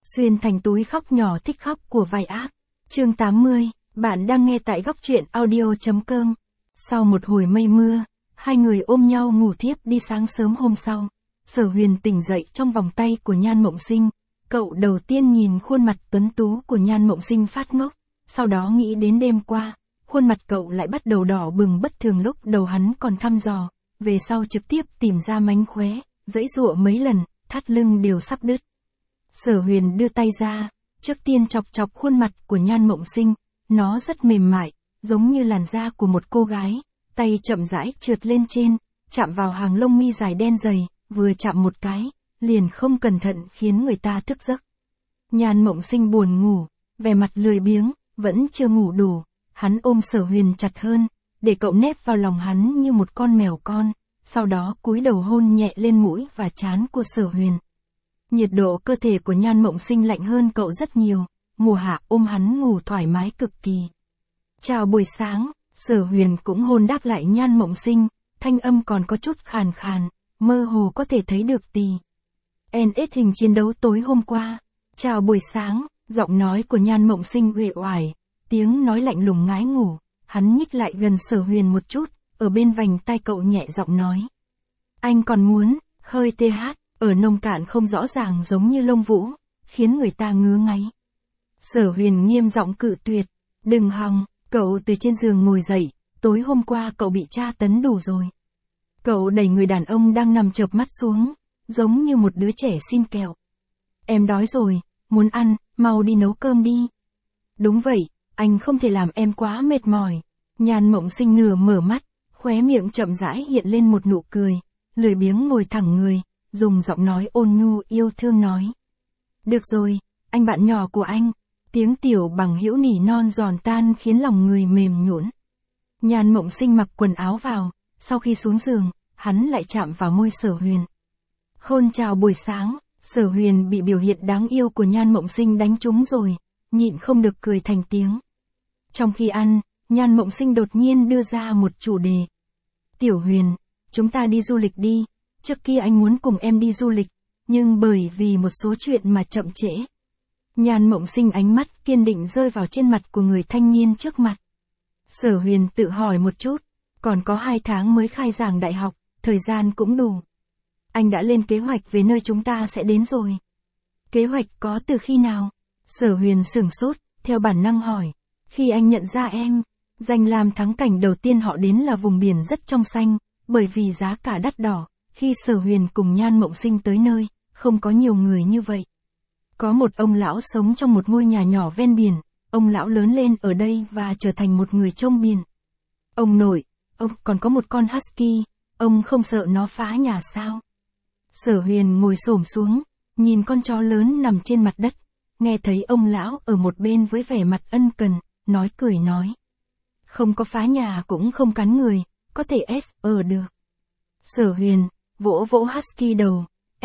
Xuyên thành túi khóc nhỏ thích khóc của vai ác. Chương 80, bạn đang nghe tại góc truyện audio.com. Sau một hồi mây mưa, hai người ôm nhau ngủ thiếp đi. Sáng sớm hôm sau, Sở Huyền tỉnh dậy trong vòng tay của Nhan Mộng Sinh. Cậu đầu tiên nhìn khuôn mặt tuấn tú của Nhan Mộng Sinh phát ngốc, sau đó nghĩ đến đêm qua, khuôn mặt cậu lại bắt đầu đỏ bừng bất thường lúc đầu hắn còn thăm dò, về sau trực tiếp tìm ra mánh khóe, giãy giụa mấy lần, thắt lưng đều sắp đứt. Sở Huyền đưa tay ra, trước tiên chọc chọc khuôn mặt của Nhan Mộng Sinh, nó rất mềm mại, giống như làn da của một cô gái, tay chậm rãi trượt lên trên, chạm vào hàng lông mi dài đen dày, vừa chạm một cái, liền không cẩn thận khiến người ta thức giấc. Nhan Mộng Sinh buồn ngủ, vẻ mặt lười biếng, vẫn chưa ngủ đủ, hắn ôm Sở Huyền chặt hơn, để cậu nép vào lòng hắn như một con mèo con, sau đó cúi đầu hôn nhẹ lên mũi và trán của Sở Huyền. Nhiệt độ cơ thể của Nhan Mộng Sinh lạnh hơn cậu rất nhiều, mùa hạ ôm hắn ngủ thoải mái cực kỳ. Chào buổi sáng, Sở Huyền cũng hôn đáp lại Nhan Mộng Sinh, thanh âm còn có chút khàn khàn, mơ hồ có thể thấy được NS hình chiến đấu tối hôm qua. Chào buổi sáng, giọng nói của Nhan Mộng Sinh uể oải, tiếng nói lạnh lùng ngái ngủ, hắn nhích lại gần Sở Huyền một chút, ở bên vành tai cậu nhẹ giọng nói. Anh còn muốn, hơi TH, ở nông cạn không rõ ràng giống như lông vũ, khiến người ta ngứa ngáy. Sở Huyền nghiêm giọng cự tuyệt, đừng hòng, cậu từ trên giường ngồi dậy, tối hôm qua cậu bị tra tấn đủ rồi. Cậu đẩy người đàn ông đang nằm chợp mắt xuống, giống như một đứa trẻ xin kẹo. Em đói rồi, muốn ăn, mau đi nấu cơm đi. Đúng vậy, anh không thể làm em quá mệt mỏi. Nhan Mộng Sinh nửa mở mắt, khóe miệng chậm rãi hiện lên một nụ cười, lười biếng ngồi thẳng người, dùng giọng nói ôn nhu yêu thương nói. Được rồi, anh bạn nhỏ của anh. Tiếng Tiểu Bằng Hữu nỉ non giòn tan khiến lòng người mềm nhũn. Nhan Mộng Sinh mặc quần áo vào, sau khi xuống giường, hắn lại chạm vào môi Sở Huyền. Hôn chào buổi sáng, Sở Huyền bị biểu hiện đáng yêu của Nhan Mộng Sinh đánh trúng rồi, nhịn không được cười thành tiếng. Trong khi ăn, Nhan Mộng Sinh đột nhiên đưa ra một chủ đề. Tiểu Huyền, chúng ta đi du lịch đi, trước kia anh muốn cùng em đi du lịch, nhưng bởi vì một số chuyện mà chậm trễ. Nhan Mộng Sinh ánh mắt kiên định rơi vào trên mặt của người thanh niên trước mặt. Sở Huyền tự hỏi một chút, còn có 2 tháng mới khai giảng đại học, thời gian cũng đủ. Anh đã lên kế hoạch về nơi chúng ta sẽ đến rồi. Kế hoạch có từ khi nào? Sở Huyền sửng sốt, theo bản năng hỏi. Khi anh nhận ra em, danh lam thắng cảnh đầu tiên họ đến là vùng biển rất trong xanh, bởi vì giá cả đắt đỏ. Khi Sở Huyền cùng Nhan Mộng Sinh tới nơi, không có nhiều người như vậy. Có một ông lão sống trong một ngôi nhà nhỏ ven biển, ông lão lớn lên ở đây và trở thành một người trông biển. Ông nội, ông còn có một con husky, ông không sợ nó phá nhà sao? Sở Huyền ngồi xổm xuống, nhìn con chó lớn nằm trên mặt đất, nghe thấy ông lão ở một bên với vẻ mặt ân cần, cười nói. Không có phá nhà cũng không cắn người, có thể được. Sở Huyền vỗ vỗ husky đầu,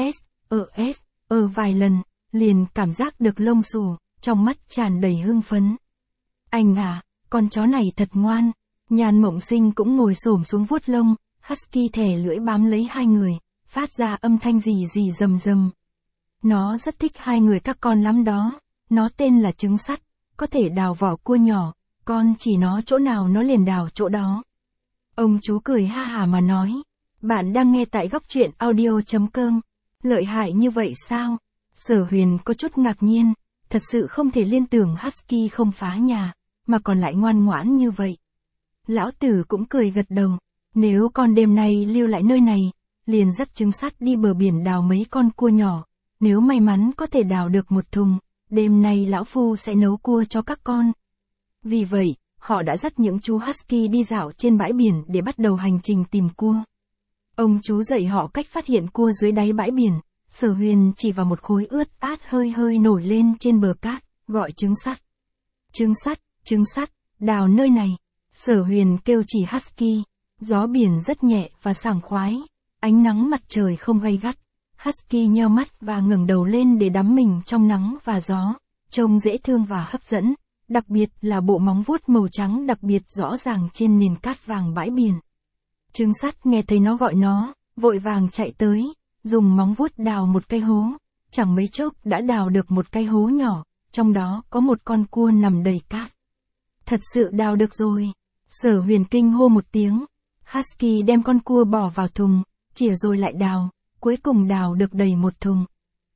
vài lần, liền cảm giác được lông xù, trong mắt tràn đầy hưng phấn. Anh à, con chó này thật ngoan. Nhan Mộng Sinh cũng ngồi xổm xuống vuốt lông, husky thè lưỡi bám lấy hai người, phát ra âm thanh rì rì rầm rầm. Nó rất thích hai người các con lắm đó, nó tên là Trứng Sắt, có thể đào vỏ cua nhỏ, con chỉ nó chỗ nào nó liền đào chỗ đó. Ông chú cười ha hả mà nói, bạn đang nghe tại góc truyện audio.com, lợi hại như vậy sao? Sở Huyền có chút ngạc nhiên, thật sự không thể liên tưởng husky không phá nhà, mà còn lại ngoan ngoãn như vậy. Lão tử cũng cười gật đầu, nếu con đêm nay lưu lại nơi này, liền dắt Trứng Sắt đi bờ biển đào mấy con cua nhỏ, nếu may mắn có thể đào được một thùng, đêm nay lão phu sẽ nấu cua cho các con. Vì vậy, họ đã dắt những chú husky đi dạo trên bãi biển để bắt đầu hành trình tìm cua. Ông chú dạy họ cách phát hiện cua dưới đáy bãi biển. Sở Huyền chỉ vào một khối ướt át hơi hơi nổi lên trên bờ cát, gọi Trứng Sắt. Trứng Sắt, đào nơi này. Sở Huyền kêu chỉ husky. Gió biển rất nhẹ và sảng khoái, ánh nắng mặt trời không gay gắt. Husky nheo mắt và ngẩng đầu lên để đắm mình trong nắng và gió, trông dễ thương và hấp dẫn, đặc biệt là bộ móng vuốt màu trắng đặc biệt rõ ràng trên nền cát vàng bãi biển. Trứng Sắt nghe thấy nó gọi nó, vội vàng chạy tới, dùng móng vuốt đào một cái hố, chẳng mấy chốc đã đào được một cái hố nhỏ, trong đó có một con cua nằm đầy cát. Thật sự đào được rồi. Sở Huyền kinh hô một tiếng. Husky đem con cua bỏ vào thùng, chìa rồi lại đào, cuối cùng đào được đầy một thùng.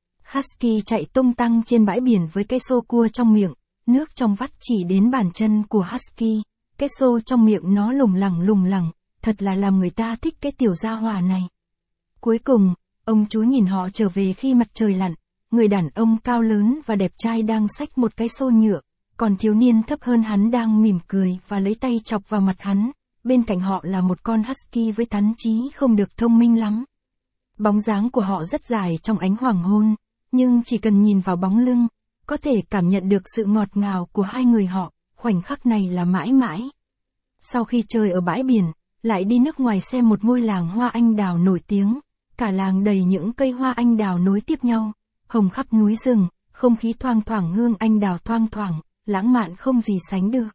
Husky chạy tung tăng trên bãi biển với cái xô cua trong miệng, nước trong vắt chỉ đến bàn chân của Husky, cái xô trong miệng nó lủng lẳng, thật là làm người ta thích cái tiểu gia hỏa này. Cuối cùng, ông chú nhìn họ trở về khi mặt trời lặn, người đàn ông cao lớn và đẹp trai đang xách một cái xô nhựa, còn thiếu niên thấp hơn hắn đang mỉm cười và lấy tay chọc vào mặt hắn, bên cạnh họ là một con Husky với thắn trí không được thông minh lắm. Bóng dáng của họ rất dài trong ánh hoàng hôn, nhưng chỉ cần nhìn vào bóng lưng, có thể cảm nhận được sự ngọt ngào của hai người họ, khoảnh khắc này là mãi mãi. Sau khi chơi ở bãi biển, lại đi nước ngoài xem một ngôi làng hoa anh đào nổi tiếng, cả làng đầy những cây hoa anh đào nối tiếp nhau, hồng khắp núi rừng, không khí thoang thoảng hương anh đào thoang thoảng, lãng mạn không gì sánh được.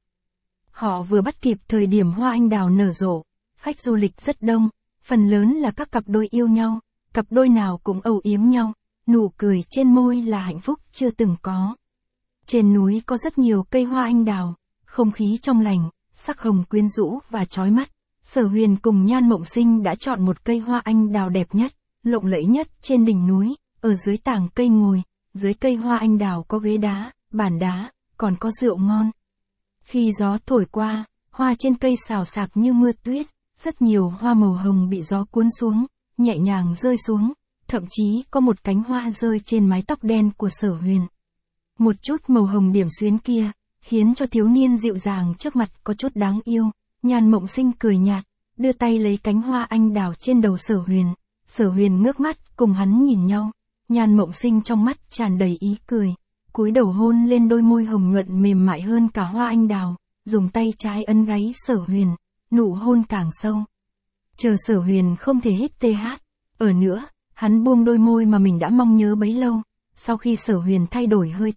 Họ vừa bắt kịp thời điểm hoa anh đào nở rộ, khách du lịch rất đông, phần lớn là các cặp đôi yêu nhau, cặp đôi nào cũng âu yếm nhau, nụ cười trên môi là hạnh phúc chưa từng có. Trên núi có rất nhiều cây hoa anh đào, không khí trong lành, sắc hồng quyến rũ và chói mắt. Sở Huyền cùng Nhan Mộng Sinh đã chọn một cây hoa anh đào đẹp nhất, lộng lẫy nhất trên đỉnh núi, ở dưới tảng cây ngồi, dưới cây hoa anh đào có ghế đá, bàn đá, còn có rượu ngon. Khi gió thổi qua, hoa trên cây xào xạc như mưa tuyết, rất nhiều hoa màu hồng bị gió cuốn xuống, nhẹ nhàng rơi xuống, thậm chí có một cánh hoa rơi trên mái tóc đen của Sở Huyền. Một chút màu hồng điểm xuyến kia, khiến cho thiếu niên dịu dàng trước mặt có chút đáng yêu. Nhan Mộng Sinh cười nhạt, đưa tay lấy cánh hoa anh đào trên đầu Sở Huyền. Sở Huyền ngước mắt, cùng hắn nhìn nhau. Nhan Mộng Sinh trong mắt tràn đầy ý cười, cúi đầu hôn lên đôi môi hồng nhuận mềm mại hơn cả hoa anh đào, dùng tay trái ấn gáy Sở Huyền, nụ hôn càng sâu. Chờ Sở Huyền không thể hít ở nữa, hắn buông đôi môi mà mình đã mong nhớ bấy lâu, sau khi Sở Huyền thay đổi hơi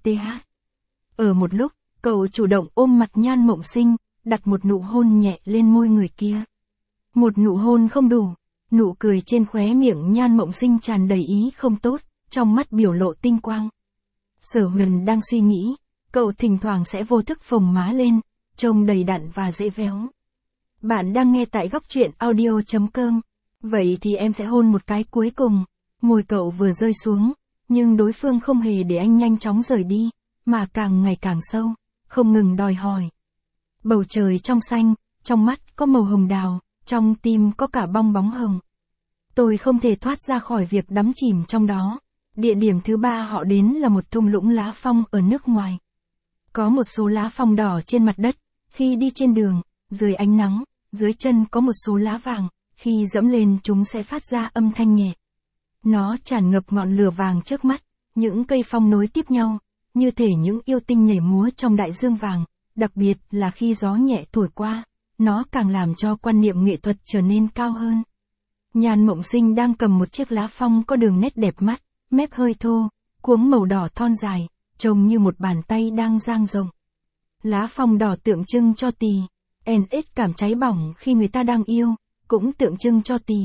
ở một lúc, cậu chủ động ôm mặt Nhan Mộng Sinh, đặt một nụ hôn nhẹ lên môi người kia. Một nụ hôn không đủ, nụ cười trên khóe miệng Nhan Mộng Sinh tràn đầy ý không tốt, trong mắt biểu lộ tinh quang. Sở Huyền đang suy nghĩ, cậu thỉnh thoảng sẽ vô thức phồng má lên, trông đầy đặn và dễ véo. Bạn đang nghe tại Góc Truyện Audio.com. Vậy thì em sẽ hôn một cái cuối cùng. Môi cậu vừa rơi xuống, nhưng đối phương không hề để anh nhanh chóng rời đi, mà càng ngày càng sâu, không ngừng đòi hỏi. Bầu trời trong xanh, trong mắt có màu hồng đào, trong tim có cả bong bóng hồng. Tôi không thể thoát ra khỏi việc đắm chìm trong đó. Địa điểm thứ ba họ đến là một thung lũng lá phong ở nước ngoài. Có một số lá phong đỏ trên mặt đất, khi đi trên đường, dưới ánh nắng, dưới chân có một số lá vàng, khi dẫm lên chúng sẽ phát ra âm thanh nhẹ. Nó tràn ngập ngọn lửa vàng trước mắt, những cây phong nối tiếp nhau, như thể những yêu tinh nhảy múa trong đại dương vàng, đặc biệt là khi gió nhẹ thổi qua, nó càng làm cho quan niệm nghệ thuật trở nên cao hơn. Nhan Mộng Sinh đang cầm một chiếc lá phong có đường nét đẹp mắt, mép hơi thô, cuống màu đỏ thon dài, trông như một bàn tay đang dang rộng. Lá phong đỏ tượng trưng cho tỳ, NX cảm cháy bỏng khi người ta đang yêu, cũng tượng trưng cho tỳ.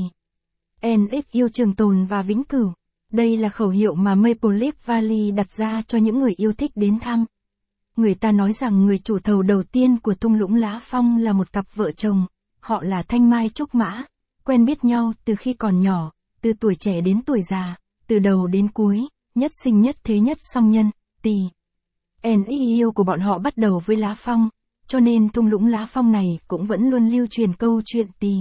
NX yêu trường tồn và vĩnh cửu. Đây là khẩu hiệu mà Maple Leaf Valley đặt ra cho những người yêu thích đến thăm. Người ta nói rằng người chủ thầu đầu tiên của thung lũng lá phong là một cặp vợ chồng, họ là Thanh Mai Trúc Mã, quen biết nhau từ khi còn nhỏ, từ tuổi trẻ đến tuổi già, từ đầu đến cuối, nhất sinh nhất thế nhất song nhân, tỳ. NX yêu của bọn họ bắt đầu với lá phong, cho nên thung lũng lá phong này cũng vẫn luôn lưu truyền câu chuyện tỳ.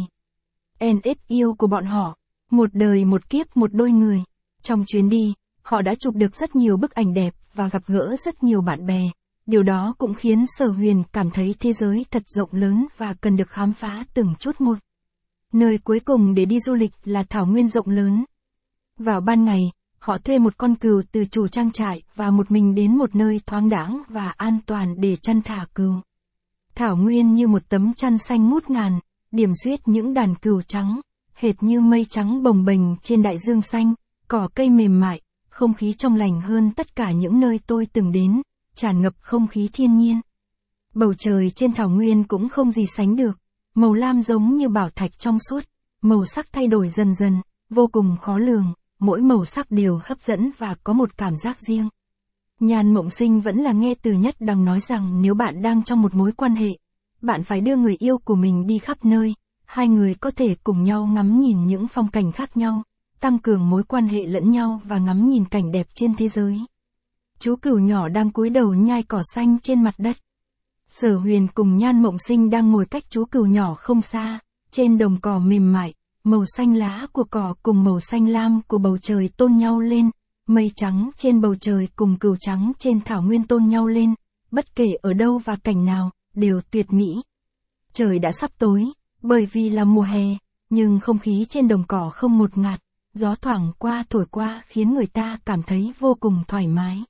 NX yêu của bọn họ, một đời một kiếp một đôi người. Trong chuyến đi, họ đã chụp được rất nhiều bức ảnh đẹp và gặp gỡ rất nhiều bạn bè. Điều đó cũng khiến Sở Huyền cảm thấy thế giới thật rộng lớn và cần được khám phá từng chút một. Nơi cuối cùng để đi du lịch là thảo nguyên rộng lớn. Vào ban ngày, họ thuê một con cừu từ chủ trang trại và một mình đến một nơi thoáng đãng và an toàn để chăn thả cừu. Thảo nguyên như một tấm chăn xanh ngút ngàn, điểm xuyết những đàn cừu trắng, hệt như mây trắng bồng bềnh trên đại dương xanh, cỏ cây mềm mại, không khí trong lành hơn tất cả những nơi tôi từng đến, tràn ngập không khí thiên nhiên. Bầu trời trên thảo nguyên cũng không gì sánh được, màu lam giống như bảo thạch trong suốt, màu sắc thay đổi dần dần, vô cùng khó lường, mỗi màu sắc đều hấp dẫn và có một cảm giác riêng. Nhan Mộng Sinh vẫn là nghe từ Nhất Đằng nói rằng nếu bạn đang trong một mối quan hệ, bạn phải đưa người yêu của mình đi khắp nơi, hai người có thể cùng nhau ngắm nhìn những phong cảnh khác nhau, tăng cường mối quan hệ lẫn nhau và ngắm nhìn cảnh đẹp trên thế giới. Chú cừu nhỏ đang cúi đầu nhai cỏ xanh trên mặt đất. Sở Huyền cùng Nhan Mộng Sinh đang ngồi cách chú cừu nhỏ không xa, trên đồng cỏ mềm mại, màu xanh lá của cỏ cùng màu xanh lam của bầu trời tôn nhau lên, mây trắng trên bầu trời cùng cừu trắng trên thảo nguyên tôn nhau lên, bất kể ở đâu và cảnh nào, đều tuyệt mỹ. Trời đã sắp tối, bởi vì là mùa hè, nhưng không khí trên đồng cỏ không ngột ngạt, gió thoảng qua thổi qua khiến người ta cảm thấy vô cùng thoải mái.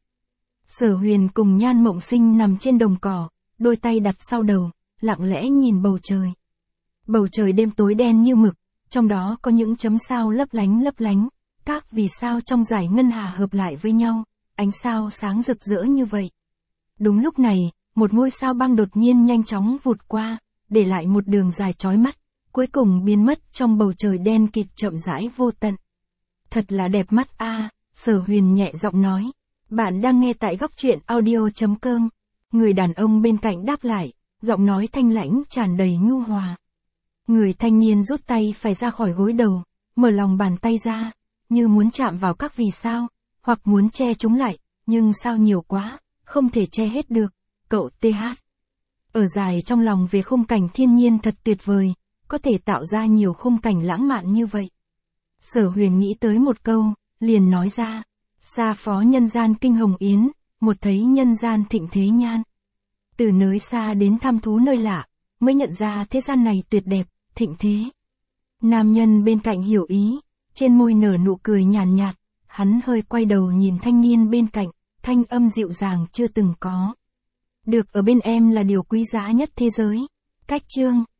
Sở Huyền cùng Nhan Mộng Sinh nằm trên đồng cỏ, đôi tay đặt sau đầu, lặng lẽ nhìn bầu trời. Bầu trời đêm tối đen như mực, trong đó có những chấm sao lấp lánh, các vì sao trong dải ngân hà hợp lại với nhau, ánh sao sáng rực rỡ như vậy. Đúng lúc này, một ngôi sao băng đột nhiên nhanh chóng vụt qua, để lại một đường dài chói mắt, cuối cùng biến mất trong bầu trời đen kịt chậm rãi vô tận. Thật là đẹp mắt a, Sở Huyền nhẹ giọng nói. Bạn đang nghe tại góc truyện audio.com. Người đàn ông bên cạnh đáp lại, giọng nói thanh lãnh tràn đầy nhu hòa. Người thanh niên rút tay phải ra khỏi gối đầu, mở lòng bàn tay ra, như muốn chạm vào các vì sao, hoặc muốn che chúng lại, nhưng sao nhiều quá, không thể che hết được. Cậu TH. Ở dài trong lòng về khung cảnh thiên nhiên thật tuyệt vời, có thể tạo ra nhiều khung cảnh lãng mạn như vậy. Sở Huyền nghĩ tới một câu, liền nói ra. Xa phó nhân gian kinh hồng yến, một thấy nhân gian thịnh thế nhan. Từ nơi xa đến thăm thú nơi lạ, mới nhận ra thế gian này tuyệt đẹp, thịnh thế. Nam nhân bên cạnh hiểu ý, trên môi nở nụ cười nhàn nhạt, hắn hơi quay đầu nhìn thanh niên bên cạnh, thanh âm dịu dàng chưa từng có. Được ở bên em là điều quý giá nhất thế giới. Cách chương